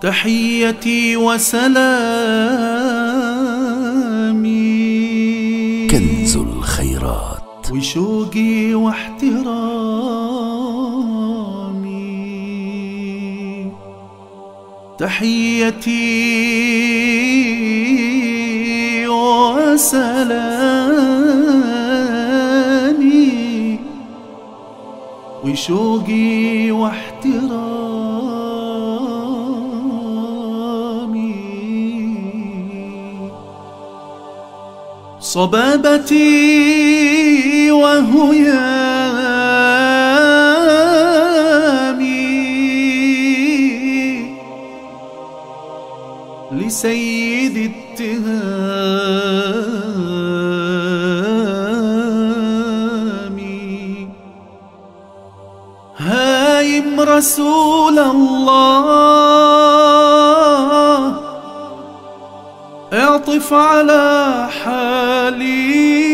تحيتي وسلامي كنز الخيرات وشوقي واحترامي. تحيتي وسلامي وشوقي واحترامي. صبابتي وهيامي لسيد التهامي. هايم رسول الله اعطف على حالي،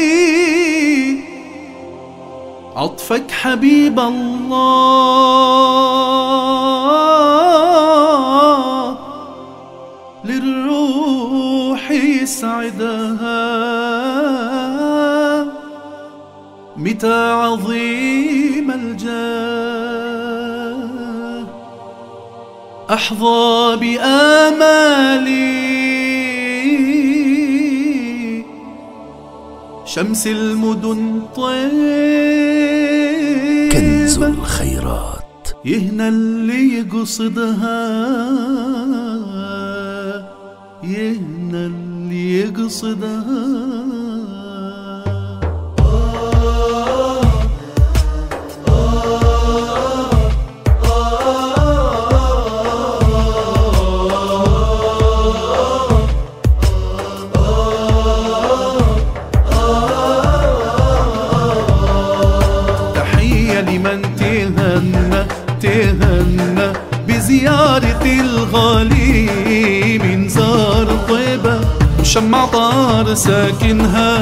عطفك حبيب الله للروح يسعدها. متى عظيم الجاه أحظى بآمالي، شمس المدن طيبة كنز الخيرات يهنى اللي يقصدها، يهنى اللي يقصدها. لمن تهنى بزيارة الغالي من زار طيبة وشمع طار ساكنها.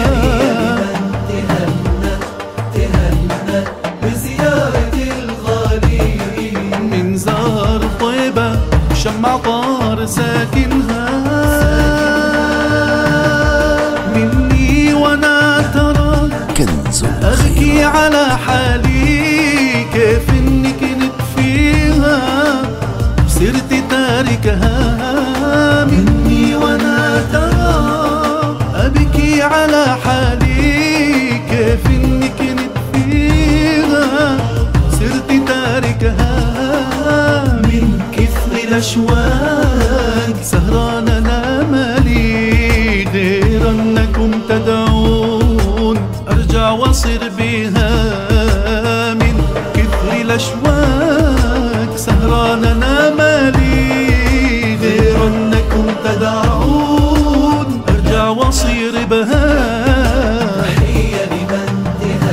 تهنى بزيارة الغالي من زار طيبة وشمع طار ساكنها. مني وانا ترى كنز أبكي على حالي، كيف إني كنت فيها صرت تاركها. مني وأنا ترى أبكي على حالي، كيف إني كنت فيها صرت تاركها. من كثر الأشواق سهران أنا مالي، غير أنكم تدعون أرجع وأصير بها. من كثر الأشواق سهران أنا مالي، غير أنكم تدعون أرجع وأصير بها. تحية لمن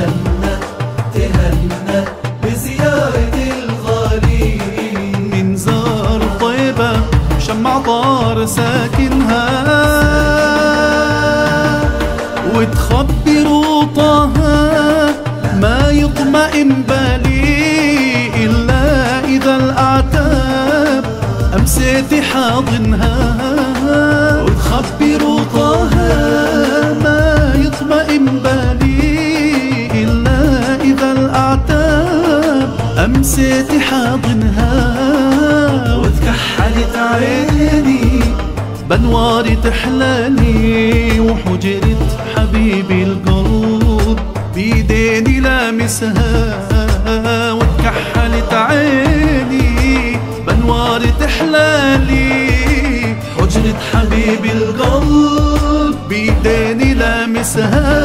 تهنى بزيارة الغالي من زار طيبة شمع طار ساكنها. وتخبروا طه ما يطمئن بالي إلا إذا الأعتاب أمسيت حاضنها. وتخبروا طه ما يطمئن بالي إلا إذا الأعتاب أمسيت حاضنها. وتكحلت عيني بنواري تحلالي، وحجرة حبيبي القلب بيديني لامسها. وتكحلت عيني بنواري تحلالي، حجرة حبيبي القلب بيديني لامسها.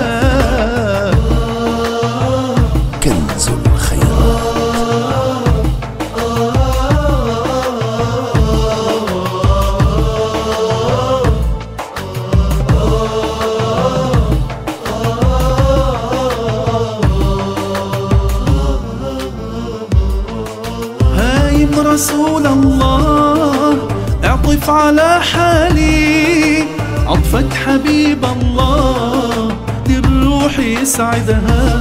كنز الخيرات رسول الله اعطف على حالي، عطفك حبيب الله للروح يسعدها.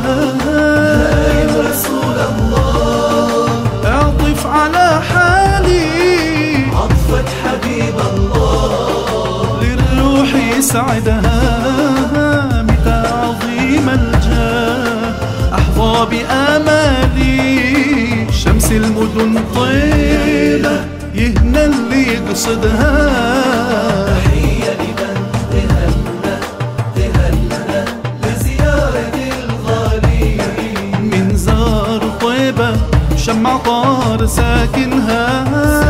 يا رسول الله اعطف على حالي، يسعدها متى عظيم الجاه أحظى بآمالي شمس المدن طيبة يهنى اللي يقصدها تحية لمن تهنى لزيارة الغالي من زار طيبة شمع طار ساكنها